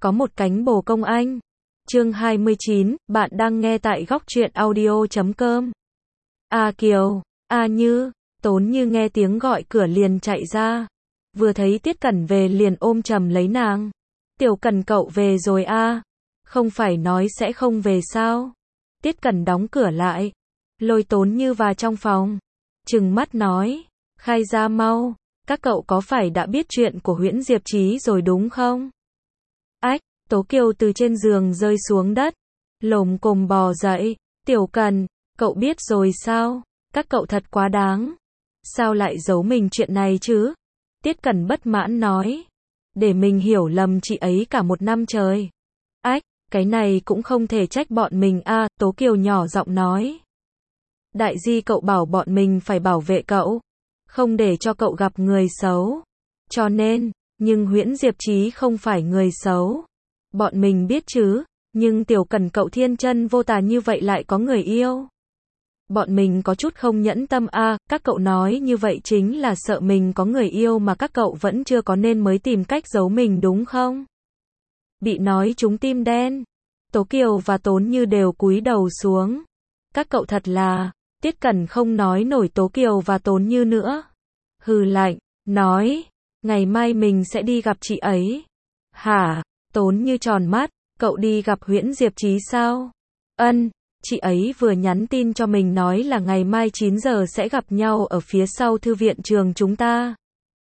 có một cánh bồ công anh. Chương 29, bạn đang nghe tại góc truyện audio.com. A Kiều, A Như, Tốn Như nghe tiếng gọi cửa liền chạy ra. Vừa thấy Tiết Cẩn về liền ôm chầm lấy nàng. Tiểu Cẩn cậu về rồi a? Không phải nói sẽ không về sao? Tiết Cẩn đóng cửa lại, lôi Tốn Như vào trong phòng, trừng mắt nói, khai ra mau, các cậu có phải đã biết chuyện của Huyễn Diệp Chí rồi đúng không? Ách, Tố Kiều từ trên giường rơi xuống đất, lồm cồm bò dậy, Tiểu Cẩn, cậu biết rồi sao? Các cậu thật quá đáng. Sao lại giấu mình chuyện này chứ? Tiết Cẩn bất mãn nói, để mình hiểu lầm chị ấy cả một năm trời. Ách, cái này cũng không thể trách bọn mình a, Tố Kiều nhỏ giọng nói. Đại di cậu bảo bọn mình phải bảo vệ cậu, không để cho cậu gặp người xấu. Cho nên, nhưng Huyễn Diệp Chí không phải người xấu. Bọn mình biết chứ, nhưng Tiểu Cẩn cậu thiên chân vô tà như vậy lại có người yêu. Bọn mình có chút không nhẫn tâm a, các cậu nói như vậy chính là sợ mình có người yêu mà các cậu vẫn chưa có nên mới tìm cách giấu mình đúng không? Bị nói trúng tim đen, Tố Kiều và Tốn Như đều cúi đầu xuống. Các cậu thật là, Tiết Cẩn không nói nổi Tố Kiều và Tốn Như nữa. Hừ lạnh, nói, ngày mai mình sẽ đi gặp chị ấy. Hả? Tốn Như tròn mắt, cậu đi gặp Huyễn Diệp Chí sao? Ân. Chị ấy vừa nhắn tin cho mình nói là ngày mai 9 giờ sẽ gặp nhau ở phía sau thư viện trường chúng ta.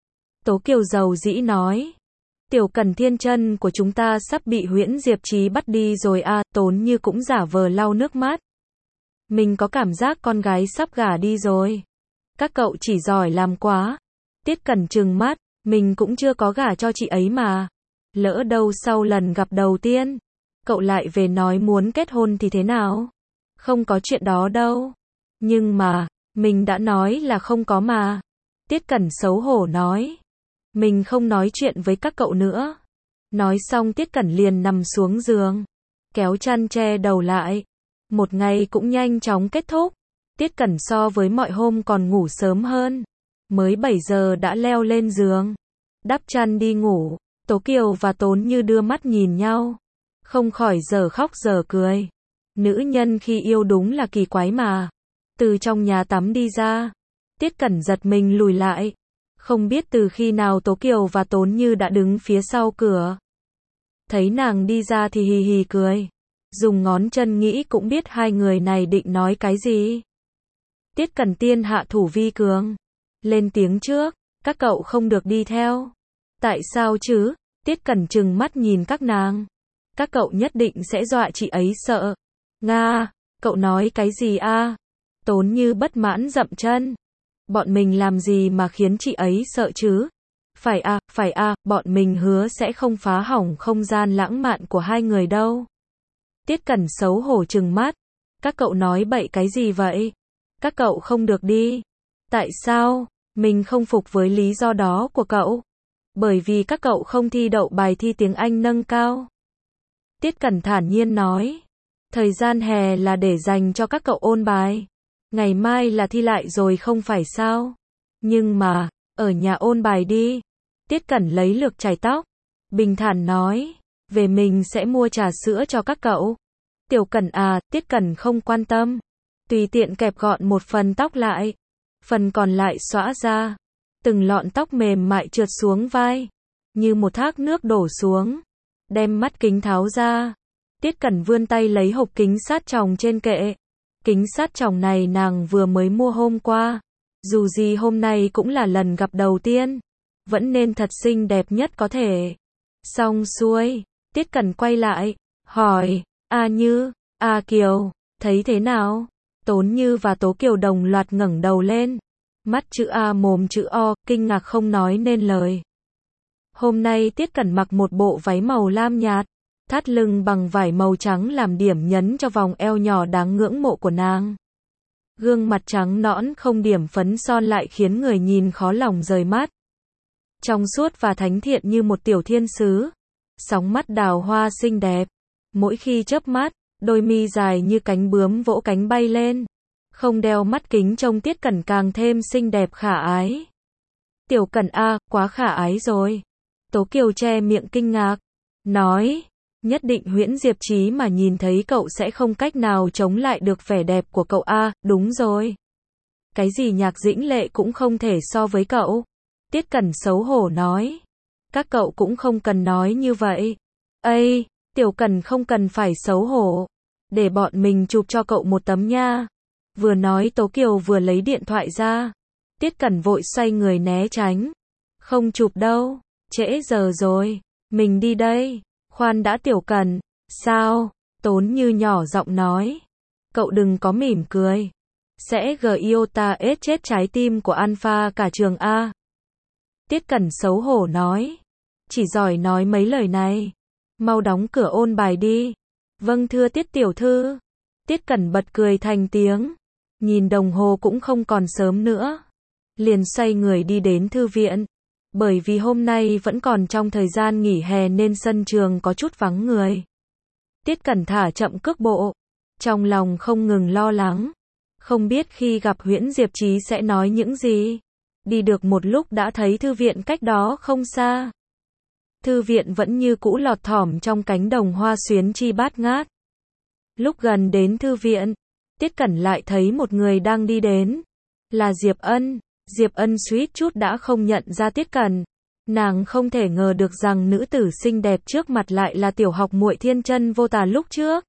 Tố Kiều giàu dĩ nói. Tiểu Cẩn thiên chân của chúng ta sắp bị Huyễn Diệp Chí bắt đi rồi a, Tốn Như cũng giả vờ lau nước mắt. Mình có cảm giác con gái sắp gả đi rồi. Các cậu chỉ giỏi làm quá. Tiết Cẩn trừng mắt, mình cũng chưa có gả cho chị ấy mà. Lỡ đâu sau lần gặp đầu tiên, cậu lại về nói muốn kết hôn thì thế nào? Không có chuyện đó đâu. Nhưng mà, mình đã nói là không có mà. Tiết Cẩn xấu hổ nói. Mình không nói chuyện với các cậu nữa. Nói xong Tiết Cẩn liền nằm xuống giường, kéo chăn che đầu lại. Một ngày cũng nhanh chóng kết thúc. Tiết Cẩn so với mọi hôm còn ngủ sớm hơn. Mới 7 giờ đã leo lên giường, đắp chăn đi ngủ. Tố Kiều và Tốn Như đưa mắt nhìn nhau, không khỏi giờ khóc giờ cười. Nữ nhân khi yêu đúng là kỳ quái mà. Từ trong nhà tắm đi ra, Tiết Cẩn giật mình lùi lại. Không biết từ khi nào Tố Kiều và Tốn Như đã đứng phía sau cửa. Thấy nàng đi ra thì hì hì cười. Dùng ngón chân nghĩ cũng biết hai người này định nói cái gì. Tiết Cẩn tiên hạ thủ vi cường, lên tiếng trước, các cậu không được đi theo. Tại sao chứ? Tiết Cẩn trừng mắt nhìn các nàng. Các cậu nhất định sẽ dọa chị ấy sợ. Nga, cậu nói cái gì a? Tốn Như bất mãn dậm chân. Bọn mình làm gì mà khiến chị ấy sợ chứ? Phải a, bọn mình hứa sẽ không phá hỏng không gian lãng mạn của hai người đâu. Tiết Cẩn xấu hổ trừng mắt. Các cậu nói bậy cái gì vậy? Các cậu không được đi. Tại sao? Mình không phục với lý do đó của cậu. Bởi vì các cậu không thi đậu bài thi tiếng Anh nâng cao. Tiết Cẩn thản nhiên nói. Thời gian hè là để dành cho các cậu ôn bài. Ngày mai là thi lại rồi không phải sao? Nhưng mà, ở nhà ôn bài đi. Tiết Cẩn lấy lược chải tóc, bình thản nói. Về mình sẽ mua trà sữa cho các cậu. Tiểu Cẩn à, Tiết Cẩn không quan tâm. Tùy tiện kẹp gọn một phần tóc lại. Phần còn lại xõa ra. Từng lọn tóc mềm mại trượt xuống vai. Như một thác nước đổ xuống. Đem mắt kính tháo ra. Tiết Cẩn vươn tay lấy hộp kính sát tròng trên kệ. Kính sát tròng này nàng vừa mới mua hôm qua. Dù gì hôm nay cũng là lần gặp đầu tiên. Vẫn nên thật xinh đẹp nhất có thể. Xong xuôi, Tiết Cẩn quay lại, hỏi, A Như, A Kiều, thấy thế nào? Tốn Như và Tố Kiều đồng loạt ngẩng đầu lên. Mắt chữ A mồm chữ O, kinh ngạc không nói nên lời. Hôm nay Tiết Cẩn mặc một bộ váy màu lam nhạt, thắt lưng bằng vải màu trắng làm điểm nhấn cho vòng eo nhỏ đáng ngưỡng mộ của nàng. Gương mặt trắng nõn không điểm phấn son lại khiến người nhìn khó lòng rời mắt. Trong suốt và thánh thiện như một tiểu thiên sứ. Sóng mắt đào hoa xinh đẹp. Mỗi khi chớp mắt, đôi mi dài như cánh bướm vỗ cánh bay lên. Không đeo mắt kính trông Tiết Cẩn càng thêm xinh đẹp khả ái. Tiểu Cẩn a, quá khả ái rồi. Tố Kiều che miệng kinh ngạc. nói, nhất định Huyễn Diệp Chí mà nhìn thấy cậu sẽ không cách nào chống lại được vẻ đẹp của cậu a, đúng rồi. Cái gì Nhạc Dĩnh Lệ cũng không thể so với cậu. Tiết Cẩn xấu hổ nói. Các cậu cũng không cần nói như vậy. Ây, Tiểu Cẩn không cần phải xấu hổ. Để bọn mình chụp cho cậu một tấm nha. Vừa nói Tố Kiều vừa lấy điện thoại ra. Tiết Cẩn vội xoay người né tránh. Không chụp đâu, trễ giờ rồi, mình đi đây. Khoan đã Tiểu Cẩn, sao? Tốn Như nhỏ giọng nói. Cậu đừng có mỉm cười. Sẽ Giota ết chết trái tim của Alpha cả trường A. Tiết Cẩn xấu hổ nói. Chỉ giỏi nói mấy lời này. Mau đóng cửa ôn bài đi. Vâng thưa Tiết tiểu thư. Tiết Cẩn bật cười thành tiếng. Nhìn đồng hồ cũng không còn sớm nữa. Liền xoay người đi đến thư viện. Bởi vì hôm nay vẫn còn trong thời gian nghỉ hè nên sân trường có chút vắng người. Tiết Cẩn thả chậm cước bộ. Trong lòng không ngừng lo lắng. Không biết khi gặp Huyễn Diệp Chí sẽ nói những gì. Đi được một lúc đã thấy thư viện cách đó không xa. Thư viện vẫn như cũ lọt thỏm trong cánh đồng hoa xuyến chi bát ngát. Lúc gần đến thư viện, Tiết Cẩn lại thấy một người đang đi đến. Là Diệp Ân. Diệp Ân suýt chút đã không nhận ra Tiết Cẩn. Nàng không thể ngờ được rằng nữ tử xinh đẹp trước mặt lại là tiểu học muội thiên chân vô tà lúc trước.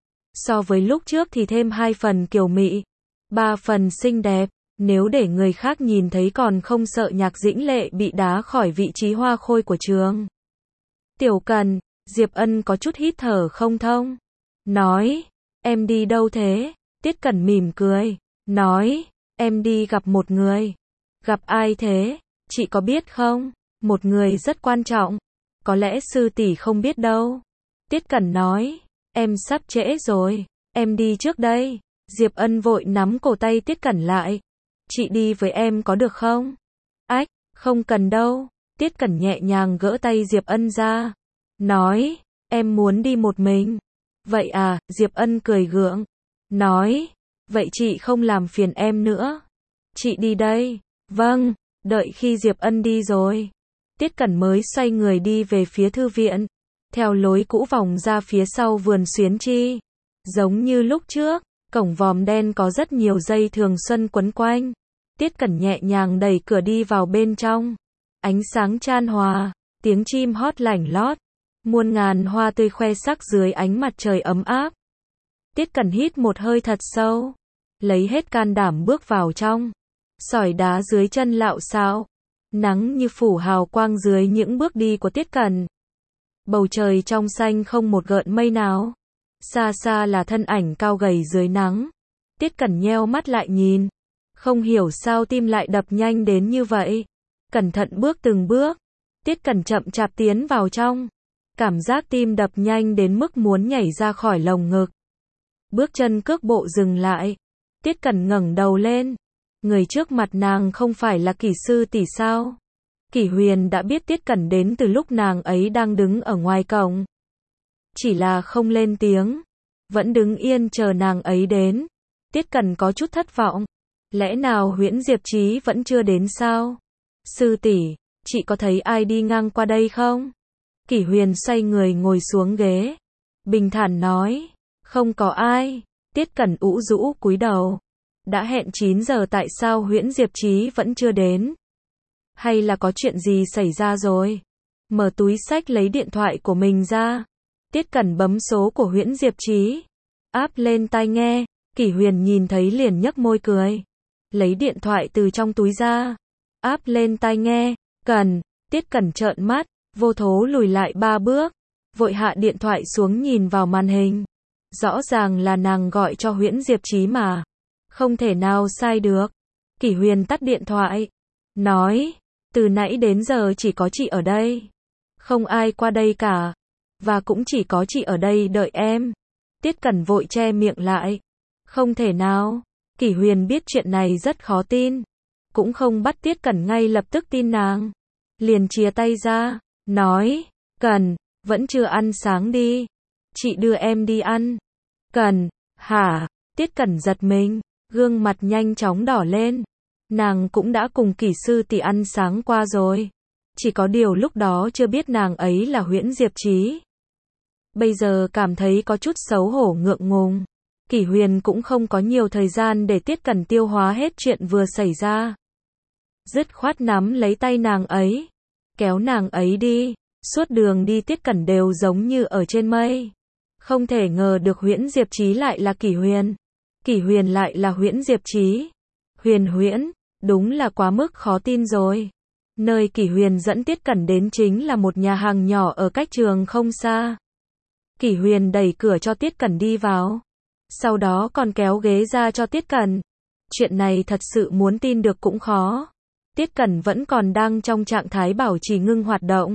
So với lúc trước thì thêm 2 phần kiều mị, 3 phần xinh đẹp. Nếu để người khác nhìn thấy còn không sợ Nhạc Dĩnh Lệ bị đá khỏi vị trí hoa khôi của trường. Tiểu Cẩn, Diệp Ân có chút hít thở không thông. Nói, em đi đâu thế? Tiết Cẩn mỉm cười. Nói, em đi gặp một người. Gặp ai thế? Chị có biết không? Một người rất quan trọng. Có lẽ sư tỷ không biết đâu. Tiết Cẩn nói, em sắp trễ rồi. Em đi trước đây. Diệp Ân vội nắm cổ tay Tiết Cẩn lại. Chị đi với em có được không? Ách, không cần đâu. Tiết Cẩn nhẹ nhàng gỡ tay Diệp Ân ra. Nói, em muốn đi một mình. Vậy à, Diệp Ân cười gượng. Nói, vậy chị không làm phiền em nữa. Chị đi đây. Vâng, đợi khi Diệp Ân đi rồi. Tiết Cẩn mới xoay người đi về phía thư viện. Theo lối cũ vòng ra phía sau vườn xuyến chi. Giống như lúc trước, cổng vòm đen có rất nhiều dây thường xuân quấn quanh. Tiết Cẩn nhẹ nhàng đẩy cửa đi vào bên trong. Ánh sáng chan hòa, tiếng chim hót lảnh lót. Muôn ngàn hoa tươi khoe sắc dưới ánh mặt trời ấm áp. Tiết Cẩn hít một hơi thật sâu. Lấy hết can đảm bước vào trong. Sỏi đá dưới chân lạo xạo. Nắng như phủ hào quang dưới những bước đi của Tiết Cẩn. Bầu trời trong xanh không một gợn mây nào. Xa xa là thân ảnh cao gầy dưới nắng. Tiết Cẩn nheo mắt lại nhìn. Không hiểu sao tim lại đập nhanh đến như vậy. Cẩn thận bước từng bước. Tiết Cẩn chậm chạp tiến vào trong. Cảm giác tim đập nhanh đến mức muốn nhảy ra khỏi lồng ngực. Bước chân cước bộ dừng lại. Tiết Cẩn ngẩng đầu lên. Người trước mặt nàng không phải là Kỷ sư tỷ sao? Kỷ Huyền đã biết Tiết Cẩn đến từ lúc nàng ấy đang đứng ở ngoài cổng. Chỉ là không lên tiếng. Vẫn đứng yên chờ nàng ấy đến. Tiết Cẩn có chút thất vọng. Lẽ nào Huyễn Diệp Chí vẫn chưa đến sao? Sư tỷ, chị có thấy ai đi ngang qua đây không? Kỷ Huyền xoay người ngồi xuống ghế. Bình thản nói. Không có ai. Tiết Cẩn ủ rũ cúi đầu. Đã hẹn 9 giờ tại sao Huyễn Diệp Chí vẫn chưa đến? Hay là có chuyện gì xảy ra rồi? Mở túi xách lấy điện thoại của mình ra. Tiết Cẩn bấm số của Huyễn Diệp Chí. Áp lên tai nghe. Kỷ Huyền nhìn thấy liền nhếch môi cười. Lấy điện thoại từ trong túi ra. Áp lên tai nghe. Cẩn. Tiết Cẩn trợn mắt. Vô thố lùi lại 3 bước. Vội hạ điện thoại xuống nhìn vào màn hình. Rõ ràng là nàng gọi cho Huyễn Diệp Chí mà. Không thể nào sai được. Kỷ Huyền tắt điện thoại. Nói. Từ nãy đến giờ chỉ có chị ở đây. Không ai qua đây cả. Và cũng chỉ có chị ở đây đợi em. Tiết Cẩn vội che miệng lại. Không thể nào. Kỷ Huyền biết chuyện này rất khó tin. Cũng không bắt Tiết Cẩn ngay lập tức tin nàng. Liền chia tay ra. Nói. Cẩn. Vẫn chưa ăn sáng đi. Chị đưa em đi ăn. Cẩn. Hả? Tiết Cẩn giật mình. Gương mặt nhanh chóng đỏ lên. Nàng cũng đã cùng Kỷ sư tỷ ăn sáng qua rồi. Chỉ có điều lúc đó chưa biết nàng ấy là Huyễn Diệp Chí. bây giờ cảm thấy có chút xấu hổ ngượng ngùng. Kỷ Huyền cũng không có nhiều thời gian để Tiết Cẩn tiêu hóa hết chuyện vừa xảy ra. Dứt khoát nắm lấy tay nàng ấy, kéo nàng ấy đi. Suốt đường đi Tiết Cẩn đều giống như ở trên mây. Không thể ngờ được Huyễn Diệp Chí lại là Kỷ Huyền. Kỷ Huyền lại là Huyễn Diệp Chí. Huyễn, đúng là quá mức khó tin rồi. Nơi Kỷ Huyền dẫn Tiết Cẩn đến chính là một nhà hàng nhỏ ở cách trường không xa. Kỷ Huyền đẩy cửa cho Tiết Cẩn đi vào. Sau đó còn kéo ghế ra cho Tiết Cẩn. Chuyện này thật sự muốn tin được cũng khó. Tiết Cẩn vẫn còn đang trong trạng thái bảo trì ngưng hoạt động.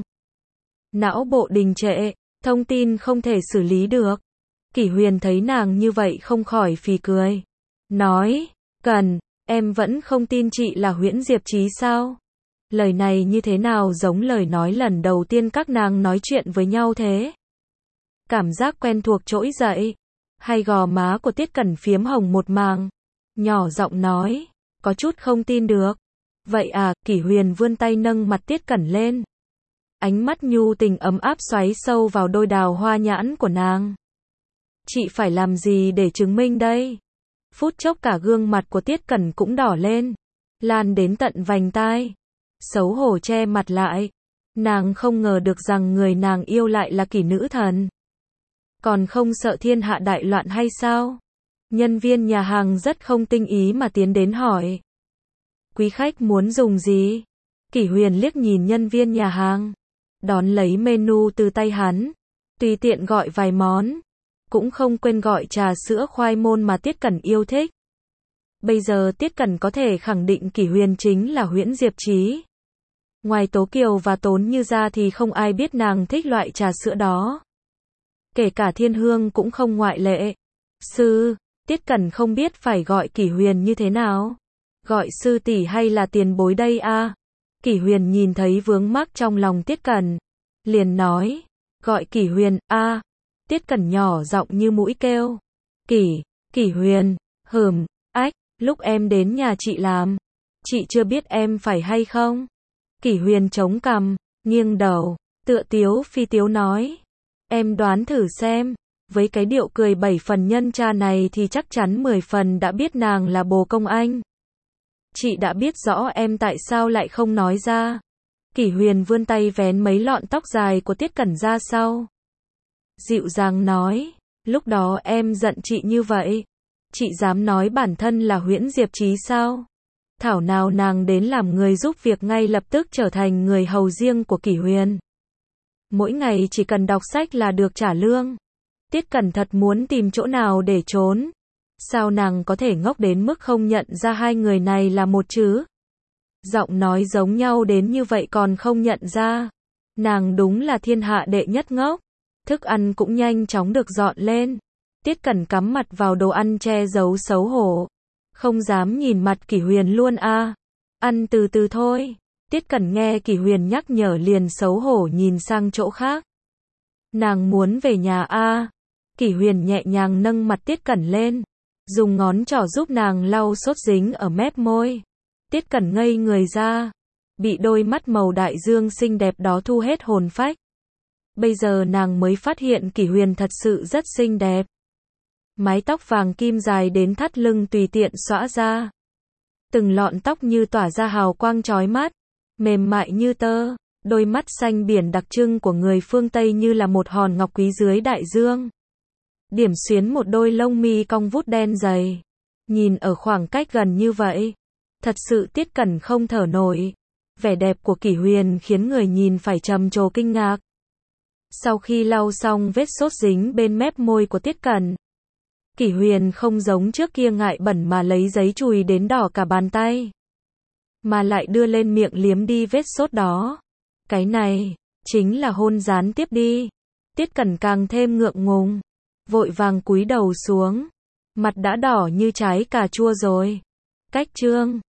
Não bộ đình trệ, thông tin không thể xử lý được. Kỷ Huyền thấy nàng như vậy không khỏi phì cười. Nói, Cẩn, em vẫn không tin chị là Huyễn Diệp Chí sao? Lời này như thế nào giống lời nói lần đầu tiên các nàng nói chuyện với nhau thế? Cảm giác quen thuộc trỗi dậy. Hai gò má của Tiết Cẩn phiếm hồng một màng. Nhỏ giọng nói, có chút không tin được. Vậy à, Kỷ Huyền vươn tay nâng mặt Tiết Cẩn lên. Ánh mắt nhu tình ấm áp xoáy sâu vào đôi đào hoa nhãn của nàng. Chị phải làm gì để chứng minh đây? Phút chốc cả gương mặt của Tiết Cẩn cũng đỏ lên, lan đến tận vành tai. Xấu hổ che mặt lại. Nàng không ngờ được rằng người nàng yêu lại là Kỷ nữ thần. Còn không sợ thiên hạ đại loạn hay sao? Nhân viên nhà hàng rất không tinh ý mà tiến đến hỏi. Quý khách muốn dùng gì? Kỷ Huyền liếc nhìn nhân viên nhà hàng, đón lấy menu từ tay hắn, tùy tiện gọi vài món, cũng không quên gọi trà sữa khoai môn mà Tiết Cẩn yêu thích. Bây giờ Tiết Cẩn có thể khẳng định Kỷ Huyền chính là Huyễn Diệp Chí. Ngoài Tố Kiều và Tốn Như ra thì không ai biết nàng thích loại trà sữa đó. Kể cả Thiên Hương cũng không ngoại lệ. Sư, Tiết Cẩn không biết phải gọi Kỷ Huyền như thế nào. Gọi sư tỷ hay là tiền bối đây a? Kỷ Huyền nhìn thấy vướng mắc trong lòng Tiết Cẩn, liền nói, gọi Kỷ Huyền a. Tiết Cẩn nhỏ giọng như mũi kêu. Kỷ Huyền, ách, lúc em đến nhà chị làm, chị chưa biết em phải hay không? Kỷ Huyền chống cằm, nghiêng đầu, tựa tiếu phi tiếu nói, em đoán thử xem, với cái điệu cười 7 phần nhân cha này thì chắc chắn 10 phần đã biết nàng là bồ công anh. Chị đã biết rõ em tại sao lại không nói ra. Kỷ Huyền vươn tay vén mấy lọn tóc dài của Tiết Cẩn ra sau. Dịu dàng nói, lúc đó em giận chị như vậy. Chị dám nói bản thân là Huyễn Diệp Chí sao? Thảo nào nàng đến làm người giúp việc ngay lập tức trở thành người hầu riêng của Kỷ Huyền. Mỗi ngày chỉ cần đọc sách là được trả lương. Tiết Cẩn thật muốn tìm chỗ nào để trốn. Sao nàng có thể ngốc đến mức không nhận ra hai người này là một chứ? Giọng nói giống nhau đến như vậy còn không nhận ra. Nàng đúng là thiên hạ đệ nhất ngốc. Thức ăn cũng nhanh chóng được dọn lên. Tiết Cẩn cắm mặt vào đồ ăn che giấu xấu hổ. Không dám nhìn mặt Kỷ Huyền luôn a. Ăn từ từ thôi. Tiết Cẩn nghe Kỷ Huyền nhắc nhở liền xấu hổ nhìn sang chỗ khác. Nàng muốn về nhà a. Kỷ Huyền nhẹ nhàng nâng mặt Tiết Cẩn lên, dùng ngón trỏ giúp nàng lau sốt dính ở mép môi. Tiết Cẩn ngây người ra, bị đôi mắt màu đại dương xinh đẹp đó thu hết hồn phách. Bây giờ nàng mới phát hiện Kỷ Huyền thật sự rất xinh đẹp. Mái tóc vàng kim dài đến thắt lưng tùy tiện xõa ra. Từng lọn tóc như tỏa ra hào quang chói mắt, mềm mại như tơ, đôi mắt xanh biển đặc trưng của người phương Tây như là một hòn ngọc quý dưới đại dương. Điểm xuyến một đôi lông mi cong vút đen dày. Nhìn ở khoảng cách gần như vậy, thật sự Tiết Cẩn không thở nổi. Vẻ đẹp của Kỷ Huyền khiến người nhìn phải trầm trồ kinh ngạc. Sau khi lau xong vết sốt dính bên mép môi của Tiết Cẩn, Kỷ Huyền không giống trước kia ngại bẩn mà lấy giấy chùi đến đỏ cả bàn tay, mà lại đưa lên miệng liếm đi vết sốt đó. Cái này, chính là hôn gián tiếp đi. Tiết Cẩn càng thêm ngượng ngùng, vội vàng cúi đầu xuống. Mặt đã đỏ như trái cà chua rồi. Cách chương